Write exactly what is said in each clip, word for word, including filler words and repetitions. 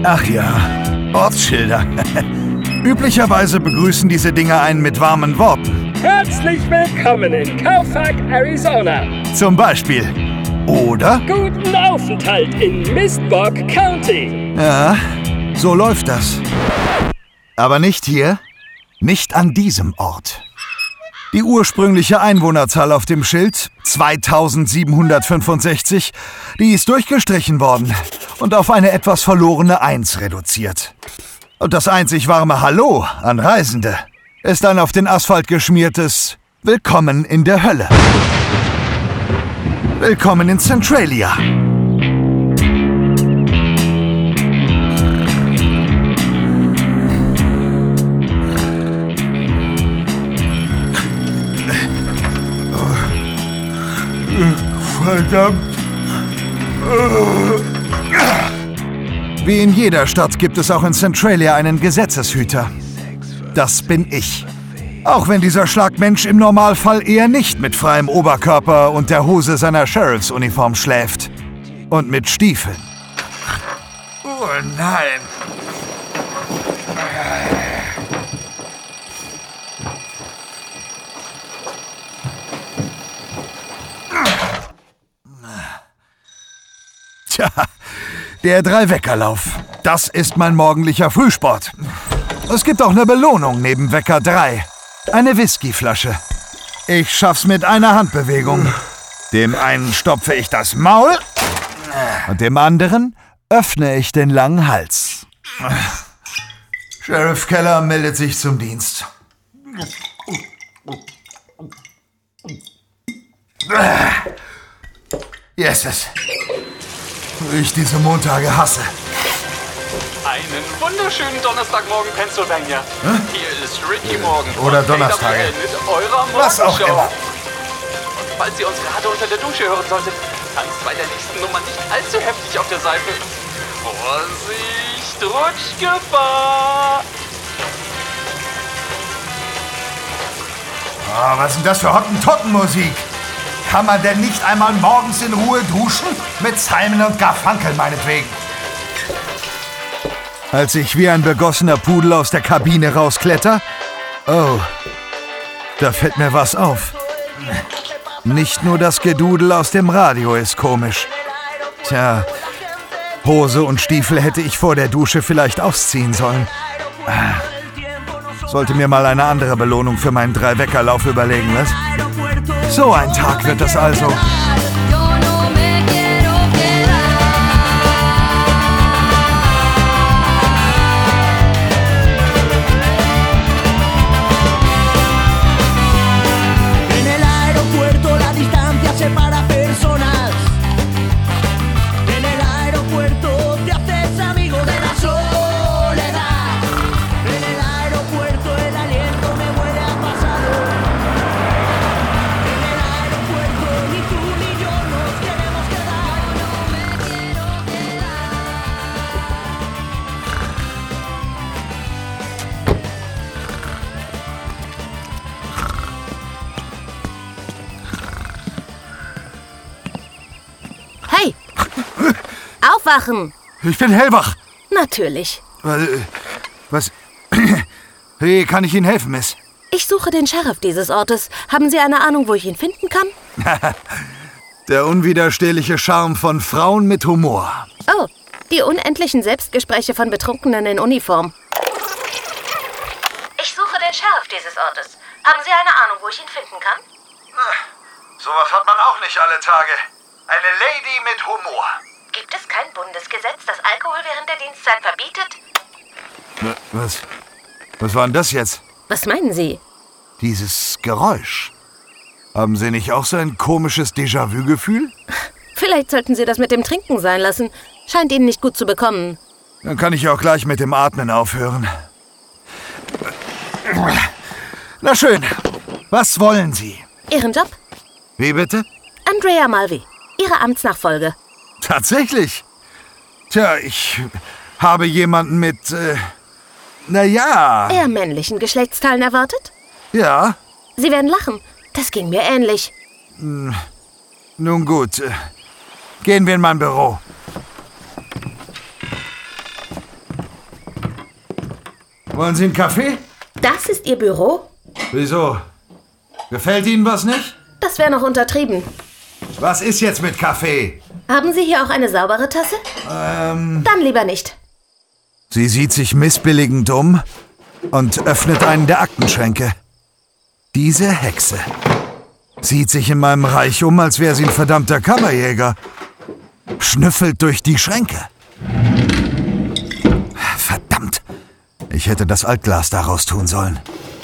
Ach ja, Ortsschilder. Üblicherweise begrüßen diese Dinger einen mit warmen Worten. Herzlich willkommen in Koufax, Arizona. Zum Beispiel. Oder? Guten Aufenthalt in Mistborg County. Ja, so läuft das. Aber nicht hier, nicht an diesem Ort. Die ursprüngliche Einwohnerzahl auf dem Schild, zweitausendsiebenhundertfünfundsechzig, die ist durchgestrichen worden und auf eine etwas verlorene Eins reduziert. Und das einzig warme Hallo an Reisende ist ein auf den Asphalt geschmiertes Willkommen in der Hölle. Willkommen in Centralia. Verdammt. Wie in jeder Stadt gibt es auch in Centralia einen Gesetzeshüter. Das bin ich. Auch wenn dieser Schlagmensch im Normalfall eher nicht mit freiem Oberkörper und der Hose seiner Sheriffsuniform schläft. Und mit Stiefeln. Oh nein. Tja, der Drei-Wecker-Lauf. Das ist mein morgendlicher Frühsport. Es gibt auch eine Belohnung neben Wecker drei. Eine Whiskyflasche. Ich schaff's mit einer Handbewegung. Dem einen stopfe ich das Maul und dem anderen öffne ich den langen Hals. Sheriff Keller meldet sich zum Dienst. Yeses. Wie ich diese Montage hasse. Einen wunderschönen Donnerstagmorgen, Pennsylvania. Hä? Hier ist Ricky Morgan. Oder von Donnerstage. K W L mit eurer Was auch Morgenshow. immer. Und falls ihr uns gerade unter der Dusche hören solltet, tanzt bei der nächsten Nummer nicht allzu heftig auf der Seife. Vorsicht, Rutschgefahr! Oh, was ist denn das für Hottentottenmusik? Kann man denn nicht einmal morgens in Ruhe duschen? Mit Simon und Garfunkel meinetwegen. Als ich wie ein begossener Pudel aus der Kabine rauskletter, oh, da fällt mir was auf. Nicht nur das Gedudel aus dem Radio ist komisch. Tja, Hose und Stiefel hätte ich vor der Dusche vielleicht ausziehen sollen. Sollte mir mal eine andere Belohnung für meinen Drei-Wecker-Lauf überlegen, was? So ein Tag wird das also. Aufwachen! Ich bin hellwach. Natürlich. Was? Wie kann ich Ihnen helfen, Miss? Ich suche den Sheriff dieses Ortes. Haben Sie eine Ahnung, wo ich ihn finden kann? Der unwiderstehliche Charme von Frauen mit Humor. Oh, die unendlichen Selbstgespräche von Betrunkenen in Uniform. Ich suche den Sheriff dieses Ortes. Haben Sie eine Ahnung, wo ich ihn finden kann? Sowas hat man auch nicht alle Tage. Eine Lady mit Humor. Gibt es kein Bundesgesetz, das Alkohol während der Dienstzeit verbietet? Was? Was war denn das jetzt? Was meinen Sie? Dieses Geräusch. Haben Sie nicht auch so ein komisches Déjà-vu-Gefühl? Vielleicht sollten Sie das mit dem Trinken sein lassen. Scheint Ihnen nicht gut zu bekommen. Dann kann ich auch gleich mit dem Atmen aufhören. Na schön. Was wollen Sie? Ihren Job? Wie bitte? Andrea Mulvey. Ihre Amtsnachfolge. Tatsächlich? Tja, ich habe jemanden mit, äh, na ja. Eher männlichen Geschlechtsteilen erwartet? Ja. Sie werden lachen. Das ging mir ähnlich. Nun gut. Gehen wir in mein Büro. Wollen Sie einen Kaffee? Das ist Ihr Büro? Wieso? Gefällt Ihnen was nicht? Das wäre noch untertrieben. Was ist jetzt mit Kaffee? Haben Sie hier auch eine saubere Tasse? Ähm... Dann lieber nicht. Sie sieht sich missbilligend um und öffnet einen der Aktenschränke. Diese Hexe sieht sich in meinem Reich um, als wäre sie ein verdammter Kammerjäger. Schnüffelt durch die Schränke. Verdammt. Ich hätte das Altglas daraus tun sollen.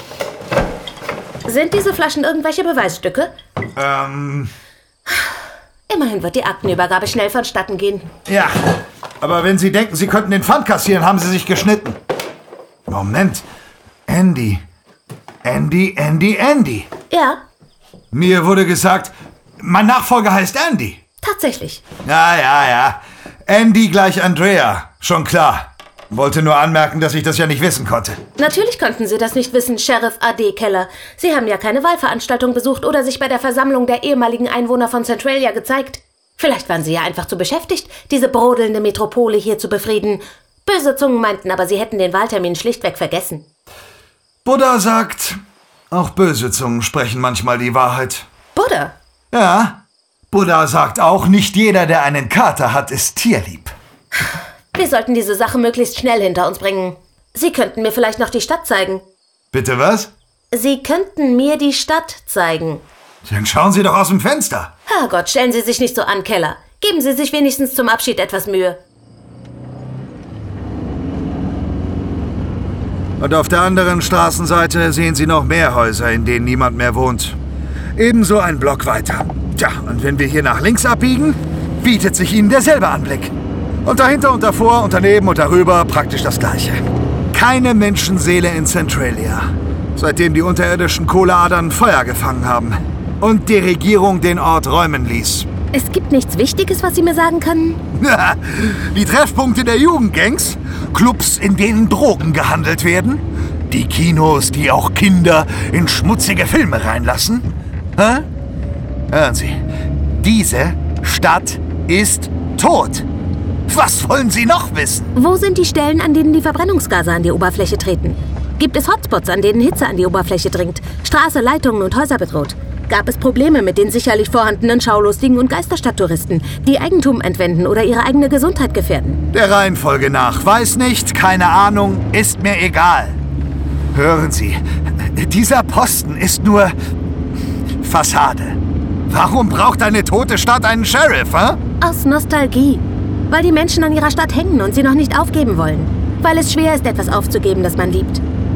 Sind diese Flaschen irgendwelche Beweisstücke? Ähm... Immerhin wird die Aktenübergabe schnell vonstatten gehen. Ja, aber wenn Sie denken, Sie könnten den Pfand kassieren, haben Sie sich geschnitten. Moment. Andy. Andy, Andy, Andy. Ja, Mir wurde gesagt, mein Nachfolger heißt Andy. tatsächlich. Ja, ja, ja. Andy gleich Andrea. Schon klar. Wollte nur anmerken, dass ich das ja nicht wissen konnte. Natürlich konnten Sie das nicht wissen, Sheriff A D Keller. Sie haben ja keine Wahlveranstaltung besucht oder sich bei der Versammlung der ehemaligen Einwohner von Centralia gezeigt. Vielleicht waren Sie ja einfach zu beschäftigt, diese brodelnde Metropole hier zu befrieden. Böse Zungen meinten aber, Sie hätten den Wahltermin schlichtweg vergessen. Buddha sagt, auch böse Zungen sprechen manchmal die Wahrheit. Buddha? Ja, Buddha sagt auch, nicht jeder, der einen Kater hat, ist tierlieb. Wir sollten diese Sache möglichst schnell hinter uns bringen. Sie könnten mir vielleicht noch die Stadt zeigen. Bitte was? Sie könnten mir die Stadt zeigen. Dann schauen Sie doch aus dem Fenster. Herrgott, stellen Sie sich nicht so an, Keller. Geben Sie sich wenigstens zum Abschied etwas Mühe. Und auf der anderen Straßenseite sehen Sie noch mehr Häuser, in denen niemand mehr wohnt. Ebenso ein Block weiter. Tja, und wenn wir hier nach links abbiegen, bietet sich Ihnen derselbe Anblick. Und dahinter und davor und daneben und darüber praktisch das Gleiche. Keine Menschenseele in Centralia, seitdem die unterirdischen Kohleadern Feuer gefangen haben und die Regierung den Ort räumen ließ. Es gibt nichts Wichtiges, was Sie mir sagen können? Die Treffpunkte der Jugendgangs, Clubs, in denen Drogen gehandelt werden, die Kinos, die auch Kinder in schmutzige Filme reinlassen. Hä? Hören Sie, diese Stadt ist tot. Was wollen Sie noch wissen? Wo sind die Stellen, an denen die Verbrennungsgase an die Oberfläche treten? Gibt es Hotspots, an denen Hitze an die Oberfläche dringt, Straße, Leitungen und Häuser bedroht? Gab es Probleme mit den sicherlich vorhandenen Schaulustigen und Geisterstadttouristen, die Eigentum entwenden oder ihre eigene Gesundheit gefährden? Der Reihenfolge nach. Weiß nicht, keine Ahnung, ist mir egal. Hören Sie, dieser Posten ist nur Fassade. Warum braucht eine tote Stadt einen Sheriff, hä? Aus Nostalgie. Weil die Menschen an ihrer Stadt hängen und sie noch nicht aufgeben wollen. Weil es schwer ist, etwas aufzugeben, das man liebt.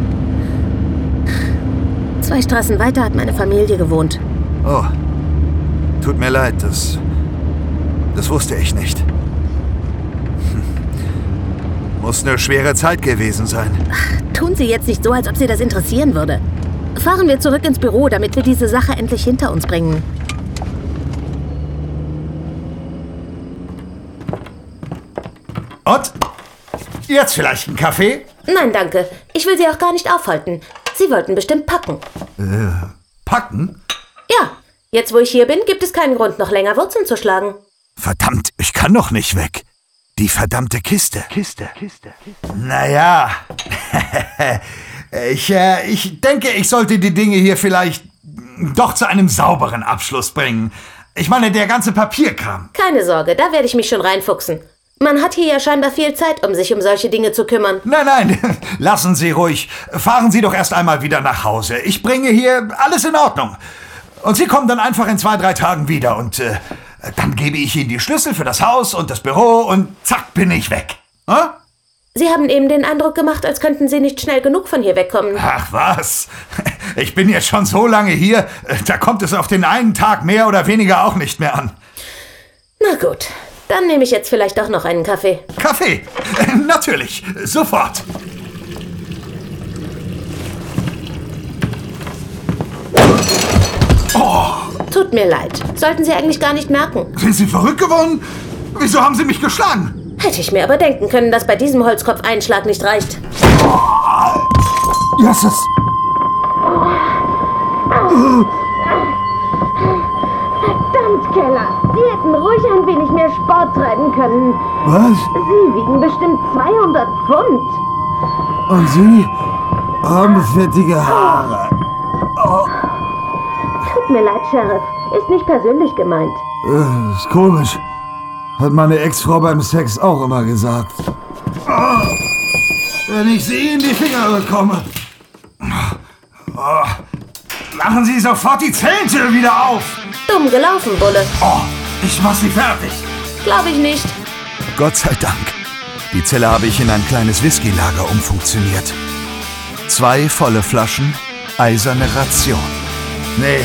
Zwei Straßen weiter hat meine Familie gewohnt. Oh, tut mir leid, das... das wusste ich nicht. Hm. Muss eine schwere Zeit gewesen sein. Ach, tun Sie jetzt nicht so, als ob Sie das interessieren würde. Fahren wir zurück ins Büro, damit wir diese Sache endlich hinter uns bringen. Und? Jetzt vielleicht einen Kaffee? Nein, danke. Ich will Sie auch gar nicht aufhalten. Sie wollten bestimmt packen. Äh, packen? Ja, jetzt wo ich hier bin, gibt es keinen Grund, noch länger Wurzeln zu schlagen. Verdammt, ich kann doch nicht weg. Die verdammte Kiste. Kiste, Kiste. Naja, ich, äh, ich denke, ich sollte die Dinge hier vielleicht doch zu einem sauberen Abschluss bringen. Ich meine, der ganze Papierkram. Keine Sorge, da werde ich mich schon reinfuchsen. Man hat hier ja scheinbar viel Zeit, um sich um solche Dinge zu kümmern. Nein, nein, lassen Sie ruhig. Fahren Sie doch erst einmal wieder nach Hause. Ich bringe hier alles in Ordnung. Und Sie kommen dann einfach in zwei, drei Tagen wieder und äh, dann gebe ich Ihnen die Schlüssel für das Haus und das Büro und zack, bin ich weg. Hm? Sie haben eben den Eindruck gemacht, als könnten Sie nicht schnell genug von hier wegkommen. Ach was, ich bin jetzt schon so lange hier, da kommt es auf den einen Tag mehr oder weniger auch nicht mehr an. Na gut. Dann nehme ich jetzt vielleicht doch noch einen Kaffee. Kaffee? Natürlich, sofort. Oh. Tut mir leid. Sollten Sie eigentlich gar nicht merken. Sind Sie verrückt geworden? Wieso haben Sie mich geschlagen? Hätte ich mir aber denken können, dass bei diesem Holzkopf ein Schlag nicht reicht. Oh. Jesus. Verdammt, Keller. Sie hätten ruhig ein wenig mehr Sport treiben können. Was? Sie wiegen bestimmt zweihundert Pfund. Und Sie haben fettige Haare. Oh. Tut mir leid, Sheriff. Ist nicht persönlich gemeint. Äh, ist komisch. Hat meine Ex-Frau beim Sex auch immer gesagt. Oh. Wenn ich sie in die Finger bekomme. Oh. Machen Sie sofort die Zellentür wieder auf! Dumm gelaufen, Bulle. Oh, ich mach sie fertig. Glaube ich nicht. Gott sei Dank. Die Zelle habe ich in ein kleines Whisky-Lager umfunktioniert. Zwei volle Flaschen, eiserne Ration. Nee.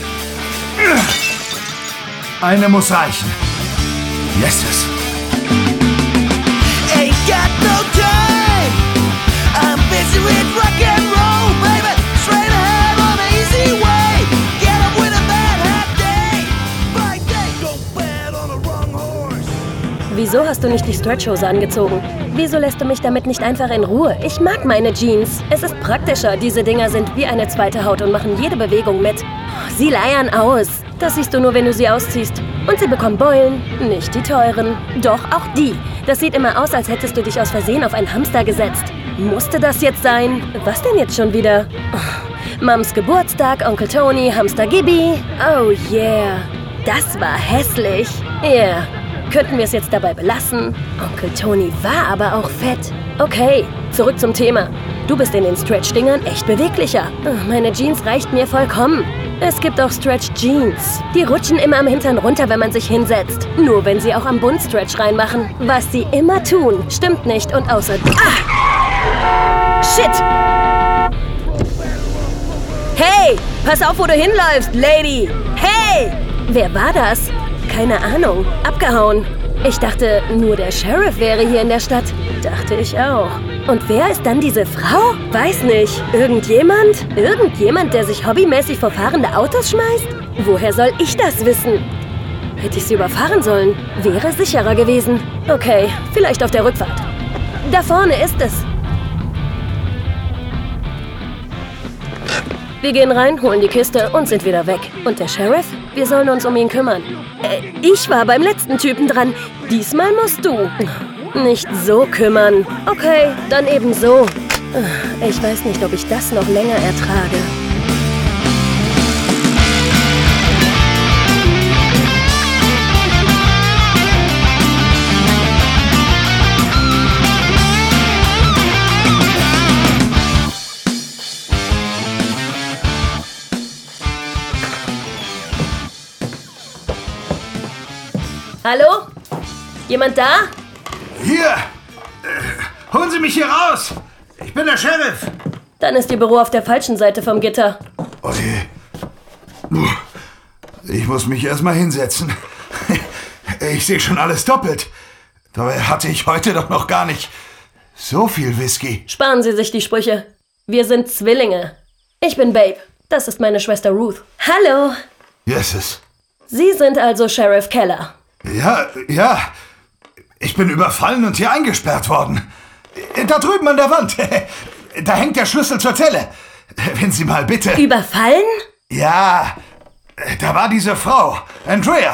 Eine muss reichen. Yeses. Ain't got no time. I'm busy with rock and roll, baby. Straight ahead on the easy way. Get up with a bad hat day. Bike day, don't bet on the wrong horse. Wieso hast du nicht die Stretchhose angezogen? Wieso lässt du mich damit nicht einfach in Ruhe? Ich mag meine Jeans. Es ist praktischer. Diese Dinger sind wie eine zweite Haut und machen jede Bewegung mit. Sie leiern aus. Das siehst du nur, wenn du sie ausziehst. Und sie bekommen Beulen, nicht die teuren. Doch, auch die. Das sieht immer aus, als hättest du dich aus Versehen auf einen Hamster gesetzt. Musste das jetzt sein? Was denn jetzt schon wieder? Oh, Mams Geburtstag, Onkel Tony, Hamster Gibby. Oh yeah. Das war hässlich. Yeah. Könnten wir es jetzt dabei belassen? Onkel Tony war aber auch fett. Okay, zurück zum Thema. Du bist in den Stretch-Dingern echt beweglicher. Meine Jeans reicht mir vollkommen. Es gibt auch Stretch-Jeans. Die rutschen immer am Hintern runter, wenn man sich hinsetzt. Nur wenn sie auch am Bund Stretch reinmachen. Was sie immer tun, stimmt nicht. Und außer... Ah! Shit! Hey! Pass auf, wo du hinläufst, Lady! Hey! Wer war das? Keine Ahnung. Abgehauen. Ich dachte, nur der Sheriff wäre hier in der Stadt. Dachte ich auch. Und wer ist dann diese Frau? Weiß nicht. Irgendjemand? Irgendjemand, der sich hobbymäßig vor fahrende Autos schmeißt? Woher soll ich das wissen? Hätte ich sie überfahren sollen, wäre sicherer gewesen. Okay, vielleicht auf der Rückfahrt. Da vorne ist es. Wir gehen rein, holen die Kiste und sind wieder weg. Und der Sheriff? Wir sollen uns um ihn kümmern. Äh, ich war beim letzten Typen dran. Diesmal musst du. Nicht so kümmern. Okay, dann eben so. Ich weiß nicht, ob ich das noch länger ertrage. Hallo? Jemand da? Hier! Äh, holen Sie mich hier raus! Ich bin der Sheriff! Dann ist Ihr Büro auf der falschen Seite vom Gitter. Oh je. Ich muss mich erstmal hinsetzen. Ich sehe schon alles doppelt. Dabei hatte ich heute doch noch gar nicht so viel Whisky. Sparen Sie sich die Sprüche. Wir sind Zwillinge. Ich bin Babe. Das ist meine Schwester Ruth. Hallo! Yeses. Sie sind also Sheriff Keller. Ja, ja. Ich bin überfallen und hier eingesperrt worden. Da drüben an der Wand. Da hängt der Schlüssel zur Zelle. Wenn Sie mal bitte... Überfallen? Ja, da war diese Frau, Andrea.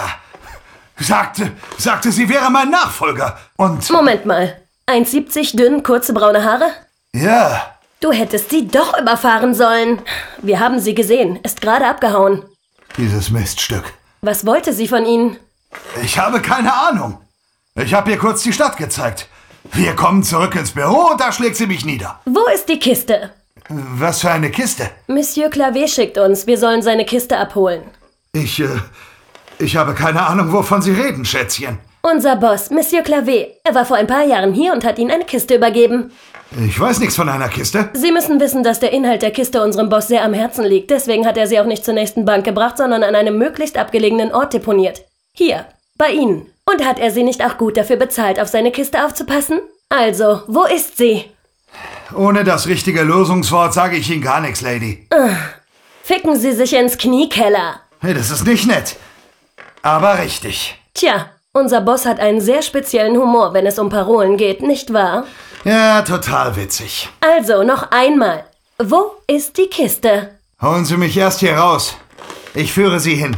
Sagte, sagte, sie wäre mein Nachfolger. Und... Moment mal. eins siebzig, dünn, kurze braune Haare? Ja. Du hättest sie doch überfahren sollen. Wir haben sie gesehen. Ist gerade abgehauen. Dieses Miststück. Was wollte sie von Ihnen? Ich habe keine Ahnung. Ich habe ihr kurz die Stadt gezeigt. Wir kommen zurück ins Büro und da schlägt sie mich nieder. Wo ist die Kiste? Was für eine Kiste? Monsieur Clavé schickt uns. Wir sollen seine Kiste abholen. Ich, äh, ich habe keine Ahnung, wovon Sie reden, Schätzchen. Unser Boss, Monsieur Clavé. Er war vor ein paar Jahren hier und hat Ihnen eine Kiste übergeben. Ich weiß nichts von einer Kiste. Sie müssen wissen, dass der Inhalt der Kiste unserem Boss sehr am Herzen liegt. Deswegen hat er sie auch nicht zur nächsten Bank gebracht, sondern an einem möglichst abgelegenen Ort deponiert. Hier, bei Ihnen. Und hat er Sie nicht auch gut dafür bezahlt, auf seine Kiste aufzupassen? Also, wo ist sie? Ohne das richtige Lösungswort sage ich Ihnen gar nichts, Lady. Uh, ficken Sie sich ins Knie, Keller. Hey, das ist nicht nett. Aber richtig. Tja, unser Boss hat einen sehr speziellen Humor, wenn es um Parolen geht, nicht wahr? Ja, total witzig. Also, noch einmal. Wo ist die Kiste? Holen Sie mich erst hier raus. Ich führe Sie hin.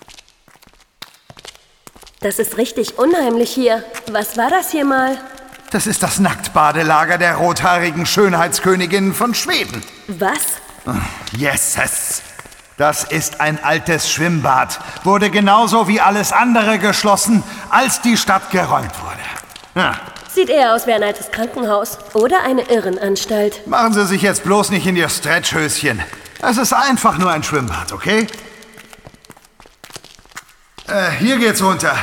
Das ist richtig unheimlich hier. Was war das hier mal? Das ist das Nacktbadelager der rothaarigen Schönheitsköniginnen von Schweden. Was? Yeses. Das ist ein altes Schwimmbad. Wurde genauso wie alles andere geschlossen, als die Stadt geräumt wurde. Ja. Sieht eher aus wie ein altes Krankenhaus oder eine Irrenanstalt. Machen Sie sich jetzt bloß nicht in Ihr Stretchhöschen. Es ist einfach nur ein Schwimmbad, okay? Äh, hier geht's runter.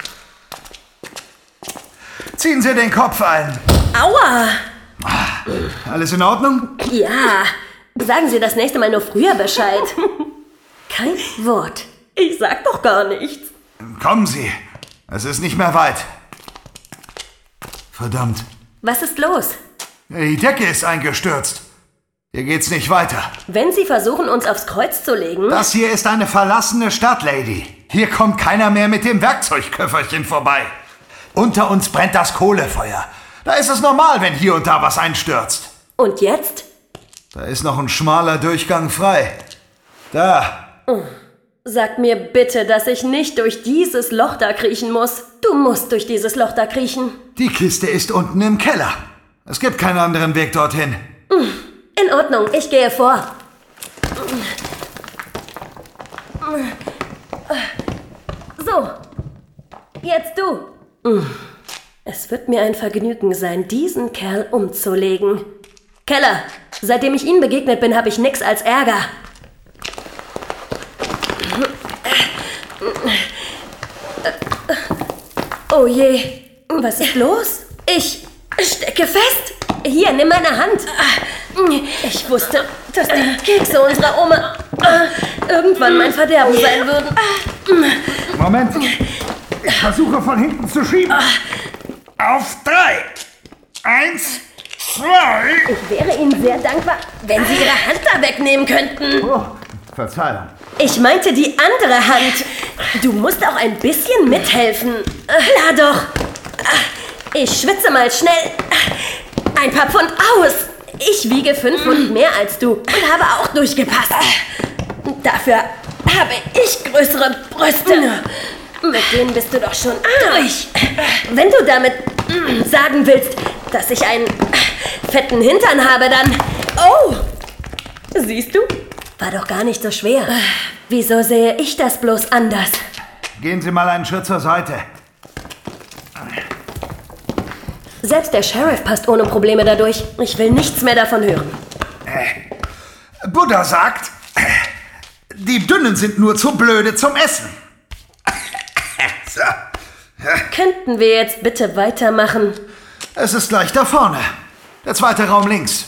Ziehen Sie den Kopf ein. Aua! Alles in Ordnung? Ja, sagen Sie das nächste Mal nur früher Bescheid. Kein Wort. Ich sag doch gar nichts. Kommen Sie. Es ist nicht mehr weit. Verdammt. Was ist los? Die Decke ist eingestürzt. Hier geht's nicht weiter. Wenn Sie versuchen, uns aufs Kreuz zu legen... Das hier ist eine verlassene Stadt, Lady. Hier kommt keiner mehr mit dem Werkzeugköfferchen vorbei. Unter uns brennt das Kohlefeuer. Da ist es normal, wenn hier und da was einstürzt. Und jetzt? Da ist noch ein schmaler Durchgang frei. Da. Oh. Sag mir bitte, dass ich nicht durch dieses Loch da kriechen muss. Du musst durch dieses Loch da kriechen. Die Kiste ist unten im Keller. Es gibt keinen anderen Weg dorthin. In Ordnung, ich gehe vor. So, jetzt du. Es wird mir ein Vergnügen sein, diesen Kerl umzulegen. Keller, seitdem ich Ihnen begegnet bin, habe ich nix als Ärger. Oh je, was ist los? Ich stecke fest. Hier, nimm meine Hand. Ich wusste, dass die Kekse unserer Oma irgendwann mein Verderben sein würden. Moment. Ich versuche von hinten zu schieben. Auf drei. Eins, zwei. Ich wäre Ihnen sehr dankbar, wenn Sie Ihre Hand da wegnehmen könnten. Oh, Verzeihung. Ich meinte die andere Hand. Du musst auch ein bisschen mithelfen. Klar doch. Ich schwitze mal schnell ein paar Pfund aus. Ich wiege fünf Pfund mehr als du und habe auch durchgepasst. Dafür habe ich größere Brüste. Mit denen bist du doch schon durch. Wenn du damit sagen willst, dass ich einen fetten Hintern habe, dann... Oh! Siehst du? War doch gar nicht so schwer. Wieso sehe ich das bloß anders? Gehen Sie mal einen Schritt zur Seite. Selbst der Sheriff passt ohne Probleme dadurch. Ich will nichts mehr davon hören. Äh, Buddha sagt, äh, die Dünnen sind nur zu blöde zum Essen. So. Könnten wir jetzt bitte weitermachen? Es ist gleich da vorne. Der zweite Raum links.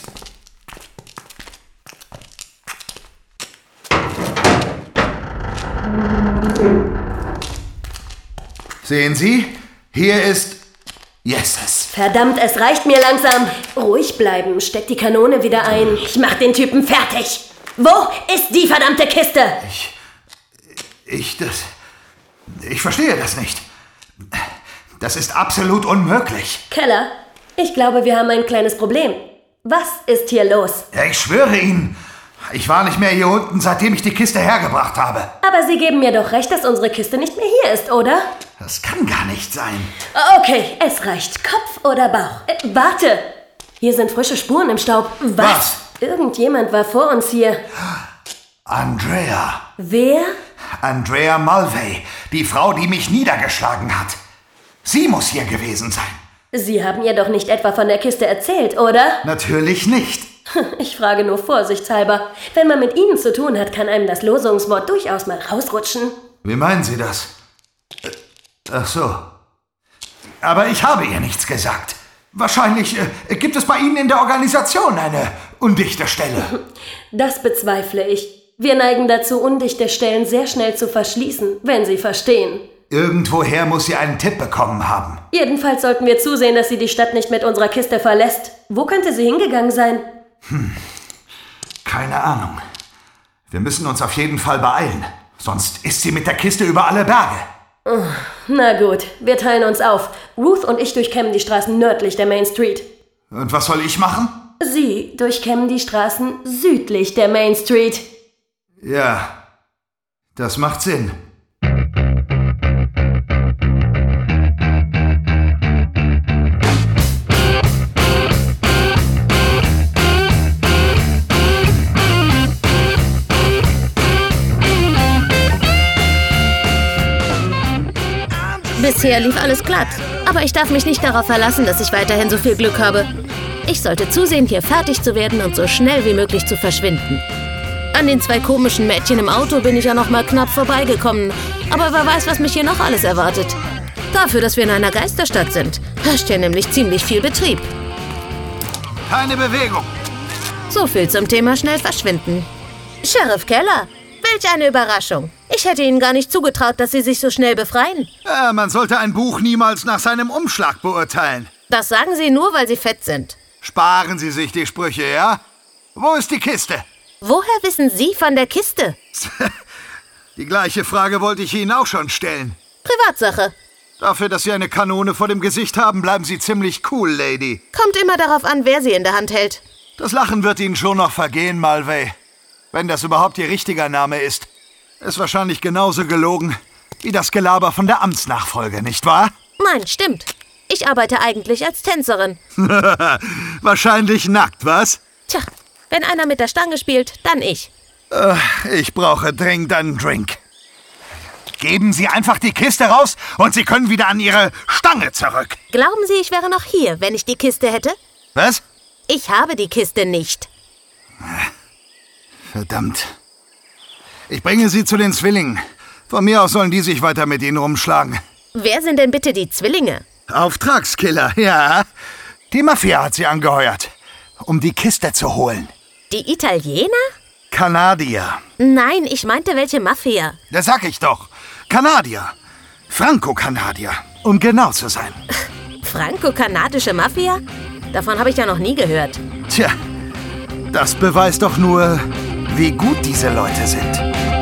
Sehen Sie? Hier ist Yeses. Verdammt, es reicht mir langsam. Ruhig bleiben, steck die Kanone wieder ein. Ich mach den Typen fertig. Wo ist die verdammte Kiste? Ich... Ich... das... Ich verstehe das nicht. Das ist absolut unmöglich. Keller, ich glaube, wir haben ein kleines Problem. Was ist hier los? Ja, ich schwöre Ihnen, ich war nicht mehr hier unten, seitdem ich die Kiste hergebracht habe. Aber Sie geben mir doch recht, dass unsere Kiste nicht mehr hier ist, oder? Das kann gar nicht sein. Okay, es reicht. Kopf oder Bauch? Äh, warte! Hier sind frische Spuren im Staub. Was? Was? Irgendjemand war vor uns hier. Andrea. Wer? Andrea Mulvey, die Frau, die mich niedergeschlagen hat. Sie muss hier gewesen sein. Sie haben ihr doch nicht etwa von der Kiste erzählt, oder? Natürlich nicht. Ich frage nur vorsichtshalber. Wenn man mit Ihnen zu tun hat, kann einem das Losungswort durchaus mal rausrutschen. Wie meinen Sie das? Ach so. Aber ich habe ihr nichts gesagt. Wahrscheinlich äh, gibt es bei Ihnen in der Organisation eine undichte Stelle. Das bezweifle ich. Wir neigen dazu, undichte Stellen sehr schnell zu verschließen, wenn Sie verstehen. Irgendwoher muss sie einen Tipp bekommen haben. Jedenfalls sollten wir zusehen, dass sie die Stadt nicht mit unserer Kiste verlässt. Wo könnte sie hingegangen sein? Hm, keine Ahnung. Wir müssen uns auf jeden Fall beeilen. Sonst ist sie mit der Kiste über alle Berge. Oh, na gut, wir teilen uns auf. Ruth und ich durchkämmen die Straßen nördlich der Main Street. Und was soll ich machen? Sie durchkämmen die Straßen südlich der Main Street. Ja, das macht Sinn. Bisher lief alles glatt. Aber ich darf mich nicht darauf verlassen, dass ich weiterhin so viel Glück habe. Ich sollte zusehen, hier fertig zu werden und so schnell wie möglich zu verschwinden. An den zwei komischen Mädchen im Auto bin ich ja noch mal knapp vorbeigekommen. Aber wer weiß, was mich hier noch alles erwartet. Dafür, dass wir in einer Geisterstadt sind, herrscht hier nämlich ziemlich viel Betrieb. Keine Bewegung. So viel zum Thema schnell verschwinden. Sheriff Keller, welch eine Überraschung. Ich hätte Ihnen gar nicht zugetraut, dass Sie sich so schnell befreien. Ja, man sollte ein Buch niemals nach seinem Umschlag beurteilen. Das sagen Sie nur, weil Sie fett sind. Sparen Sie sich die Sprüche, ja? Wo ist die Kiste? Woher wissen Sie von der Kiste? Die gleiche Frage wollte ich Ihnen auch schon stellen. Privatsache. Dafür, dass Sie eine Kanone vor dem Gesicht haben, bleiben Sie ziemlich cool, Lady. Kommt immer darauf an, wer sie in der Hand hält. Das Lachen wird Ihnen schon noch vergehen, Malvey. Wenn das überhaupt Ihr richtiger Name ist. Ist wahrscheinlich genauso gelogen wie das Gelaber von der Amtsnachfolge, nicht wahr? Nein, stimmt. Ich arbeite eigentlich als Tänzerin. Wahrscheinlich nackt, was? Tja, wenn einer mit der Stange spielt, dann ich. Äh, ich brauche dringend einen Drink. Geben Sie einfach die Kiste raus und Sie können wieder an Ihre Stange zurück. Glauben Sie, ich wäre noch hier, wenn ich die Kiste hätte? Was? Ich habe die Kiste nicht. Verdammt. Ich bringe Sie zu den Zwillingen. Von mir aus sollen die sich weiter mit Ihnen rumschlagen. Wer sind denn bitte die Zwillinge? Auftragskiller, ja. Die Mafia hat sie angeheuert, um die Kiste zu holen. Die Italiener? Kanadier. Nein, ich meinte welche Mafia. Das sag ich doch. Kanadier. Franco-Kanadier, um genau zu sein. Franco-kanadische Mafia? Davon habe ich ja noch nie gehört. Tja, das beweist doch nur, wie gut diese Leute sind.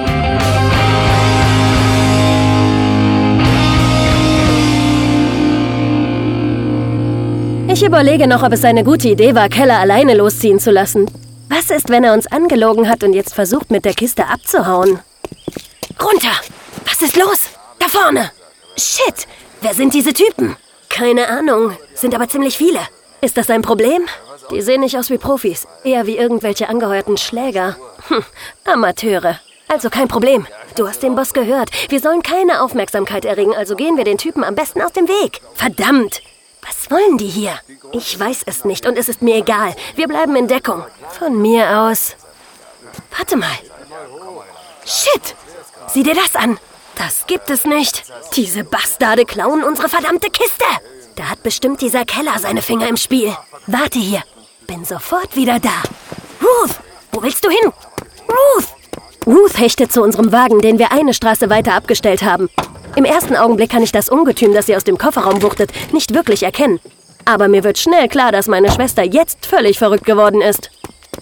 Ich überlege noch, ob es eine gute Idee war, Keller alleine losziehen zu lassen. Was ist, wenn er uns angelogen hat und jetzt versucht, mit der Kiste abzuhauen? Runter! Was ist los? Da vorne! Shit! Wer sind diese Typen? Keine Ahnung. Sind aber ziemlich viele. Ist das ein Problem? Die sehen nicht aus wie Profis. Eher wie irgendwelche angeheuerten Schläger. Hm, Amateure. Also kein Problem. Du hast den Boss gehört. Wir sollen keine Aufmerksamkeit erregen, also gehen wir den Typen am besten aus dem Weg. Verdammt! Was wollen die hier? Ich weiß es nicht und es ist mir egal. Wir bleiben in Deckung. Von mir aus. Warte mal. Shit! Sieh dir das an. Das gibt es nicht. Diese Bastarde klauen unsere verdammte Kiste. Da hat bestimmt dieser Keller seine Finger im Spiel. Warte hier. Bin sofort wieder da. Ruth, wo willst du hin? Ruth! Ruth hechtet zu unserem Wagen, den wir eine Straße weiter abgestellt haben. Im ersten Augenblick kann ich das Ungetüm, das sie aus dem Kofferraum wuchtet, nicht wirklich erkennen. Aber mir wird schnell klar, dass meine Schwester jetzt völlig verrückt geworden ist.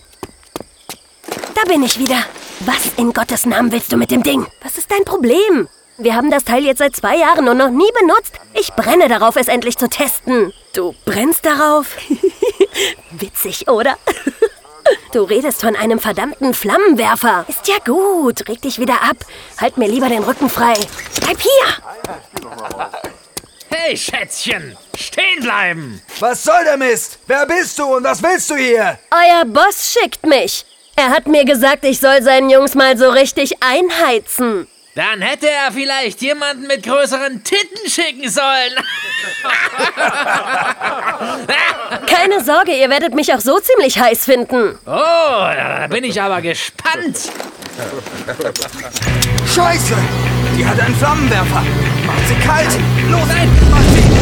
Da bin ich wieder. Was in Gottes Namen willst du mit dem Ding? Was ist dein Problem? Wir haben das Teil jetzt seit zwei Jahren und noch nie benutzt. Ich brenne darauf, es endlich zu testen. Du brennst darauf? Witzig, oder? Du redest von einem verdammten Flammenwerfer. Ist ja gut. Reg dich wieder ab. Halt mir lieber den Rücken frei. Bleib hier. Hey, Schätzchen! Stehen bleiben! Was soll der Mist? Wer bist du und was willst du hier? Euer Boss schickt mich. Er hat mir gesagt, ich soll seinen Jungs mal so richtig einheizen. Dann hätte er vielleicht jemanden mit größeren Titten schicken sollen. Keine Sorge, ihr werdet mich auch so ziemlich heiß finden. Oh, da bin ich aber gespannt. Scheiße! Die hat einen Flammenwerfer. Macht sie kalt. Los, nein, mach sie.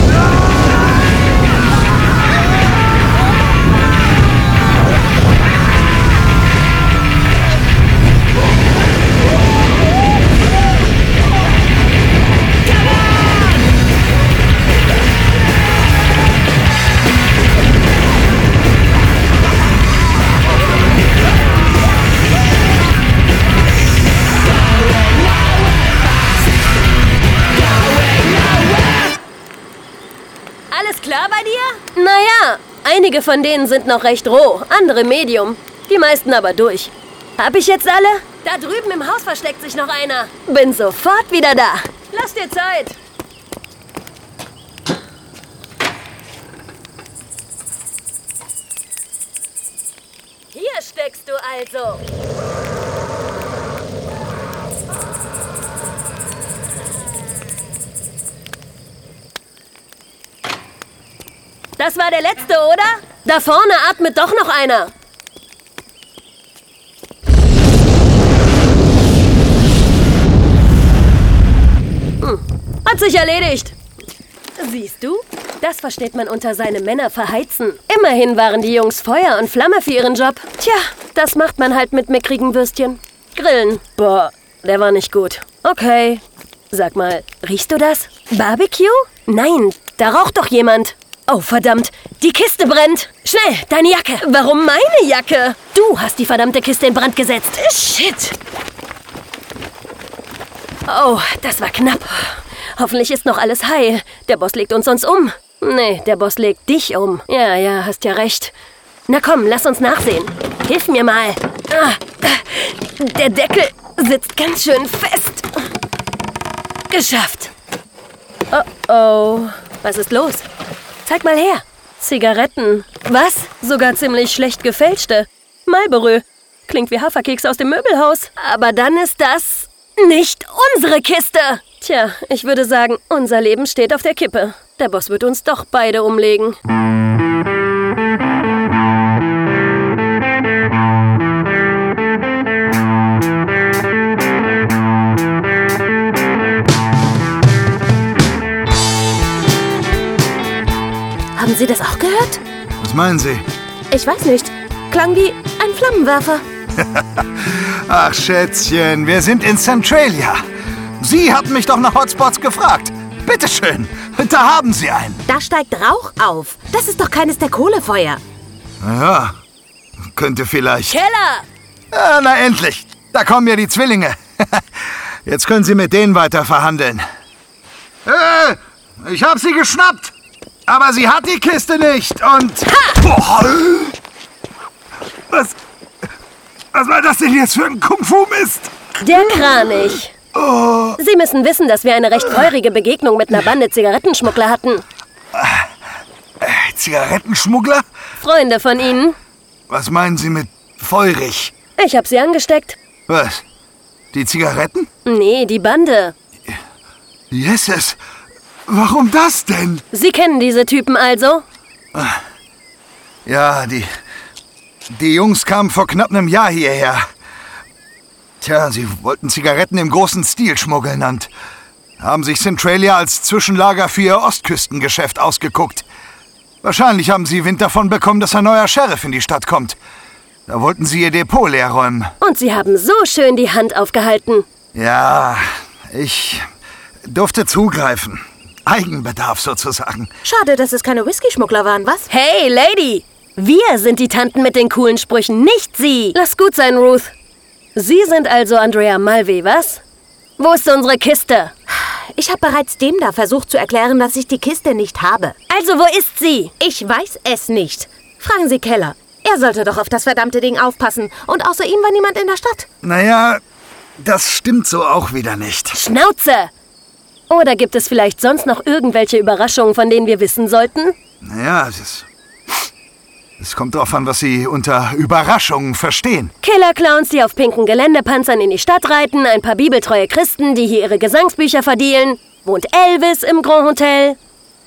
Alles klar bei dir? Naja, einige von denen sind noch recht roh, andere Medium. Die meisten aber durch. Hab ich jetzt alle? Da drüben im Haus versteckt sich noch einer. Bin sofort wieder da. Lass dir Zeit. Hier steckst du also. Das war der letzte, oder? Da vorne atmet doch noch einer. Hm. Hat sich erledigt. Siehst du? Das versteht man unter seine Männer verheizen. Immerhin waren die Jungs Feuer und Flamme für ihren Job. Tja, das macht man halt mit mickrigen Würstchen. Grillen. Boah, der war nicht gut. Okay. Sag mal, riechst du das? Barbecue? Nein, da raucht doch jemand. Oh, verdammt. Die Kiste brennt. Schnell, deine Jacke. Warum meine Jacke? Du hast die verdammte Kiste in Brand gesetzt. Shit. Oh, das war knapp. Hoffentlich ist noch alles heil. Der Boss legt uns sonst um. Nee, der Boss legt dich um. Ja, ja, hast ja recht. Na komm, lass uns nachsehen. Hilf mir mal. Ah, der Deckel sitzt ganz schön fest. Geschafft. Oh, oh. Was ist los? Zeig mal her. Zigaretten. Was? Sogar ziemlich schlecht gefälschte. Marlboro. Klingt wie Haferkeks aus dem Möbelhaus. Aber dann ist das nicht unsere Kiste. Tja, ich würde sagen, unser Leben steht auf der Kippe. Der Boss wird uns doch beide umlegen. Haben Sie das auch gehört? Was meinen Sie? Ich weiß nicht. Klang wie ein Flammenwerfer. Ach, Schätzchen, wir sind in Centralia. Sie hatten mich doch nach Hotspots gefragt. Bitteschön, da haben Sie einen. Da steigt Rauch auf. Das ist doch keines der Kohlefeuer. Ja, könnte vielleicht... Keller! Ah, na endlich, da kommen ja die Zwillinge. Jetzt können Sie mit denen weiter verhandeln. Äh, ich hab sie geschnappt. Aber sie hat die Kiste nicht und... Boah, was... Was war das denn jetzt für ein Kung-Fu-Mist? Der Kranich. Oh. Sie müssen wissen, dass wir eine recht feurige Begegnung mit einer Bande Zigarettenschmuggler hatten. Äh, Zigarettenschmuggler? Freunde von Ihnen. Was meinen Sie mit feurig? Ich hab sie angesteckt. Was? Die Zigaretten? Nee, die Bande. Jesus, warum das denn? Sie kennen diese Typen also? Ja, die... Die Jungs kamen vor knapp einem Jahr hierher. Tja, sie wollten Zigaretten im großen Stil schmuggeln und haben sich Centralia als Zwischenlager für ihr Ostküstengeschäft ausgeguckt. Wahrscheinlich haben sie Wind davon bekommen, dass ein neuer Sheriff in die Stadt kommt. Da wollten sie ihr Depot leer räumen. Und sie haben so schön die Hand aufgehalten. Ja, ich durfte zugreifen. Eigenbedarf sozusagen. Schade, dass es keine Whisky-Schmuggler waren, was? Hey, Lady! Wir sind die Tanten mit den coolen Sprüchen, nicht Sie. Lass gut sein, Ruth. Sie sind also Andrea Mulvey, was? Wo ist unsere Kiste? Ich habe bereits dem da versucht zu erklären, dass ich die Kiste nicht habe. Also, wo ist sie? Ich weiß es nicht. Fragen Sie Keller. Er sollte doch auf das verdammte Ding aufpassen. Und außer ihm war niemand in der Stadt. Naja, das stimmt so auch wieder nicht. Schnauze! Oder gibt es vielleicht sonst noch irgendwelche Überraschungen, von denen wir wissen sollten? Naja, es ist... Es kommt darauf an, was Sie unter Überraschungen verstehen. Killer-Clowns, die auf pinken Geländepanzern in die Stadt reiten, ein paar bibeltreue Christen, die hier ihre Gesangsbücher verdienen. Wohnt Elvis im Grand Hotel?